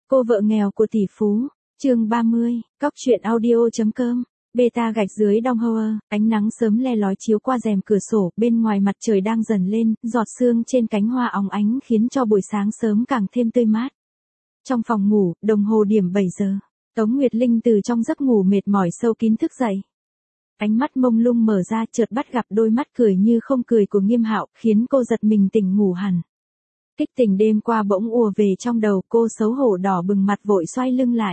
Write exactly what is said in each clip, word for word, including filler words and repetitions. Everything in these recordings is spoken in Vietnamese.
Cô vợ nghèo của tỷ phú, chương ba mươi, cóc truyện audio.com, beta gạch dưới Đông Howard, ánh nắng sớm le lói chiếu qua rèm cửa sổ, bên ngoài mặt trời đang dần lên, giọt sương trên cánh hoa óng ánh khiến cho buổi sáng sớm càng thêm tươi mát. Trong phòng ngủ, đồng hồ điểm bảy giờ, Tống Nguyệt Linh từ trong giấc ngủ mệt mỏi sâu kín thức dậy. Ánh mắt mông lung mở ra chợt bắt gặp đôi mắt cười như không cười của Nghiêm Hạo, khiến cô giật mình tỉnh ngủ hẳn. Kích tình đêm qua bỗng ùa về trong đầu cô, xấu hổ đỏ bừng mặt vội xoay lưng lại.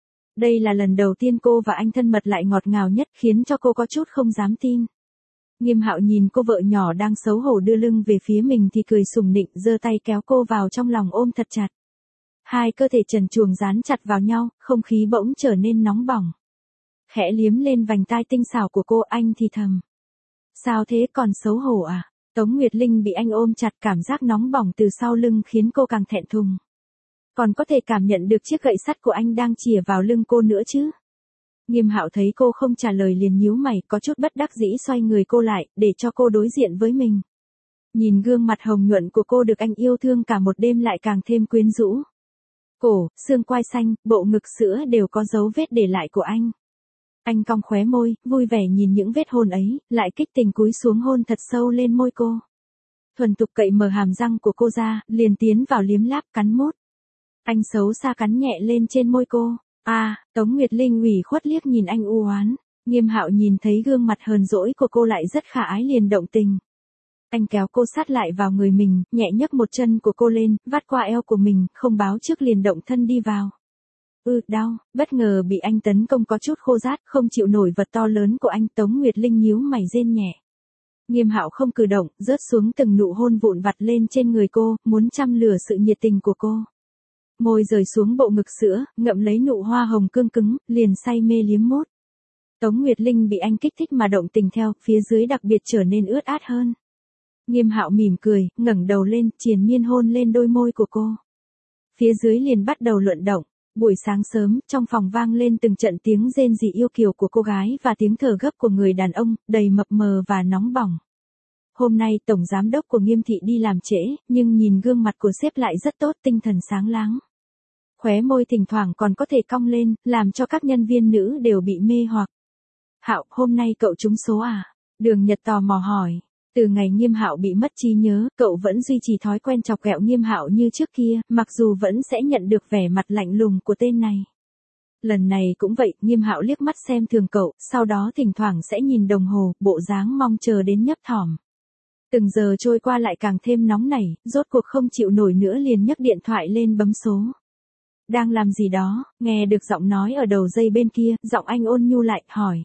Đây là lần đầu tiên cô và anh thân mật lại ngọt ngào nhất, khiến cho cô có chút không dám tin. Nghiêm Hạo nhìn cô vợ nhỏ đang xấu hổ đưa lưng về phía mình thì cười sủng nịnh, giơ tay kéo cô vào trong lòng ôm thật chặt. Hai cơ thể trần truồng dán chặt vào nhau, không khí bỗng trở nên nóng bỏng. Khẽ liếm lên vành tai tinh xảo của cô, anh thì thầm. Sao thế, còn xấu hổ à? Tống Nguyệt Linh bị anh ôm chặt, cảm giác nóng bỏng từ sau lưng khiến cô càng thẹn thùng. Còn có thể cảm nhận được chiếc gậy sắt của anh đang chìa vào lưng cô nữa chứ. Nghiêm Hạo thấy cô không trả lời liền nhíu mày, có chút bất đắc dĩ xoay người cô lại, để cho cô đối diện với mình. Nhìn gương mặt hồng nhuận của cô được anh yêu thương cả một đêm lại càng thêm quyến rũ. Cổ, xương quai xanh, bộ ngực sữa đều có dấu vết để lại của anh. Anh cong khóe môi, vui vẻ nhìn những vết hôn ấy, lại kích tình cúi xuống hôn thật sâu lên môi cô. Thuần thục cậy mở hàm răng của cô ra, liền tiến vào liếm láp cắn mút. Anh xấu xa cắn nhẹ lên trên môi cô. À, Tống Nguyệt Linh ủy khuất liếc nhìn anh u oán. Nghiêm Hạo nhìn thấy gương mặt hờn dỗi của cô lại rất khả ái liền động tình. Anh kéo cô sát lại vào người mình, nhẹ nhấc một chân của cô lên, vắt qua eo của mình, không báo trước liền động thân đi vào. Ừ, đau, bất ngờ bị anh tấn công có chút khô rát, không chịu nổi vật to lớn của anh. Tống Nguyệt Linh nhíu mày rên nhẹ. Nghiêm Hạo không cử động, rớt xuống từng nụ hôn vụn vặt lên trên người cô, muốn chăm lửa sự nhiệt tình của cô. Môi rời xuống bộ ngực sữa, ngậm lấy nụ hoa hồng cương cứng, liền say mê liếm mút. Tống Nguyệt Linh bị anh kích thích mà động tình theo, phía dưới đặc biệt trở nên ướt át hơn. Nghiêm Hạo mỉm cười, ngẩng đầu lên, triền miên hôn lên đôi môi của cô. Phía dưới liền bắt đầu luận động. Buổi sáng sớm, trong phòng vang lên từng trận tiếng rên rỉ yêu kiều của cô gái và tiếng thở gấp của người đàn ông, đầy mập mờ và nóng bỏng. Hôm nay tổng giám đốc của Nghiêm thị đi làm trễ, nhưng nhìn gương mặt của sếp lại rất tốt, tinh thần sáng láng. Khóe môi thỉnh thoảng còn có thể cong lên, làm cho các nhân viên nữ đều bị mê hoặc. Hạo, hôm nay cậu trúng số à? Đường Nhật tò mò hỏi. Từ ngày Nghiêm Hạo bị mất trí nhớ, cậu vẫn duy trì thói quen chọc ghẹo Nghiêm Hạo như trước kia, mặc dù vẫn sẽ nhận được vẻ mặt lạnh lùng của tên này. Lần này cũng vậy, Nghiêm Hạo liếc mắt xem thường cậu, sau đó thỉnh thoảng sẽ nhìn đồng hồ, bộ dáng mong chờ đến nhấp thỏm. Từng giờ trôi qua lại càng thêm nóng nảy, rốt cuộc không chịu nổi nữa liền nhấc điện thoại lên bấm số. Đang làm gì đó, nghe được giọng nói ở đầu dây bên kia, giọng anh ôn nhu lại, hỏi.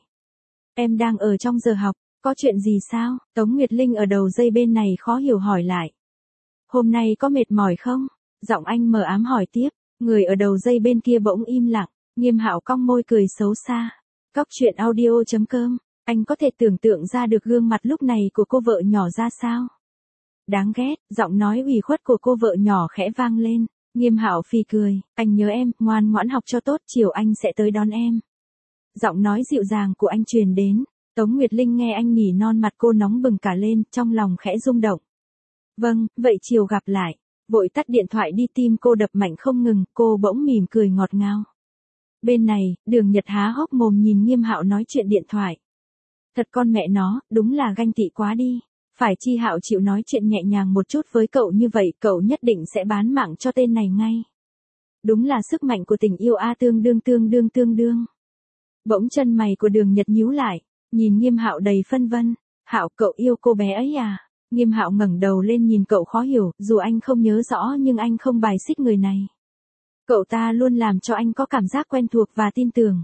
Em đang ở trong giờ học. Có chuyện gì sao? Tống Nguyệt Linh ở đầu dây bên này khó hiểu hỏi lại. Hôm nay có mệt mỏi không? Giọng anh mờ ám hỏi tiếp. Người ở đầu dây bên kia bỗng im lặng. Nghiêm Hạo cong môi cười xấu xa. Cóc truyện audio.com. Anh có thể tưởng tượng ra được gương mặt lúc này của cô vợ nhỏ ra sao? Đáng ghét, giọng nói ủy khuất của cô vợ nhỏ khẽ vang lên. Nghiêm Hạo phì cười. Anh nhớ em, ngoan ngoãn học cho tốt, chiều anh sẽ tới đón em. Giọng nói dịu dàng của anh truyền đến. Tống Nguyệt Linh nghe anh nỉ non, mặt cô nóng bừng cả lên, trong lòng khẽ rung động. Vâng, vậy chiều gặp lại. Vội tắt điện thoại đi, tim cô đập mạnh không ngừng, cô bỗng mỉm cười ngọt ngào. Bên này, Đường Nhật há hốc mồm nhìn Nghiêm Hạo nói chuyện điện thoại. Thật con mẹ nó, đúng là ganh tị quá đi. Phải chi Hạo chịu nói chuyện nhẹ nhàng một chút với cậu như vậy, cậu nhất định sẽ bán mạng cho tên này ngay. Đúng là sức mạnh của tình yêu a, tương đương tương đương tương đương. Bỗng chân mày của Đường Nhật nhíu lại. Nhìn Nghiêm Hạo đầy phân vân. Hạo, cậu yêu cô bé ấy à? Nghiêm Hạo ngẩng đầu lên nhìn cậu khó hiểu, dù anh không nhớ rõ nhưng anh không bài xích người này. Cậu ta luôn làm cho anh có cảm giác quen thuộc và tin tưởng.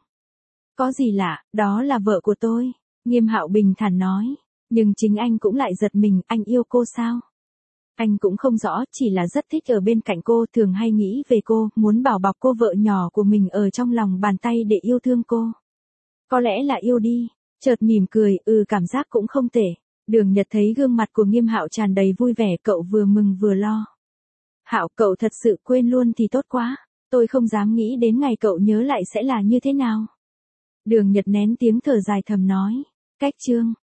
Có gì lạ, đó là vợ của tôi. Nghiêm Hạo bình thản nói. Nhưng chính anh cũng lại giật mình, anh yêu cô sao? Anh cũng không rõ, chỉ là rất thích ở bên cạnh cô, thường hay nghĩ về cô, muốn bảo bọc cô vợ nhỏ của mình ở trong lòng bàn tay để yêu thương cô. Có lẽ là yêu đi. Chợt mỉm cười, ừ cảm giác cũng không tệ. Đường Nhật thấy gương mặt của Nghiêm Hạo tràn đầy vui vẻ, cậu vừa mừng vừa lo. Hạo, cậu thật sự quên luôn thì tốt quá. Tôi không dám nghĩ đến ngày cậu nhớ lại sẽ là như thế nào. Đường Nhật nén tiếng thở dài thầm nói. Cách chương.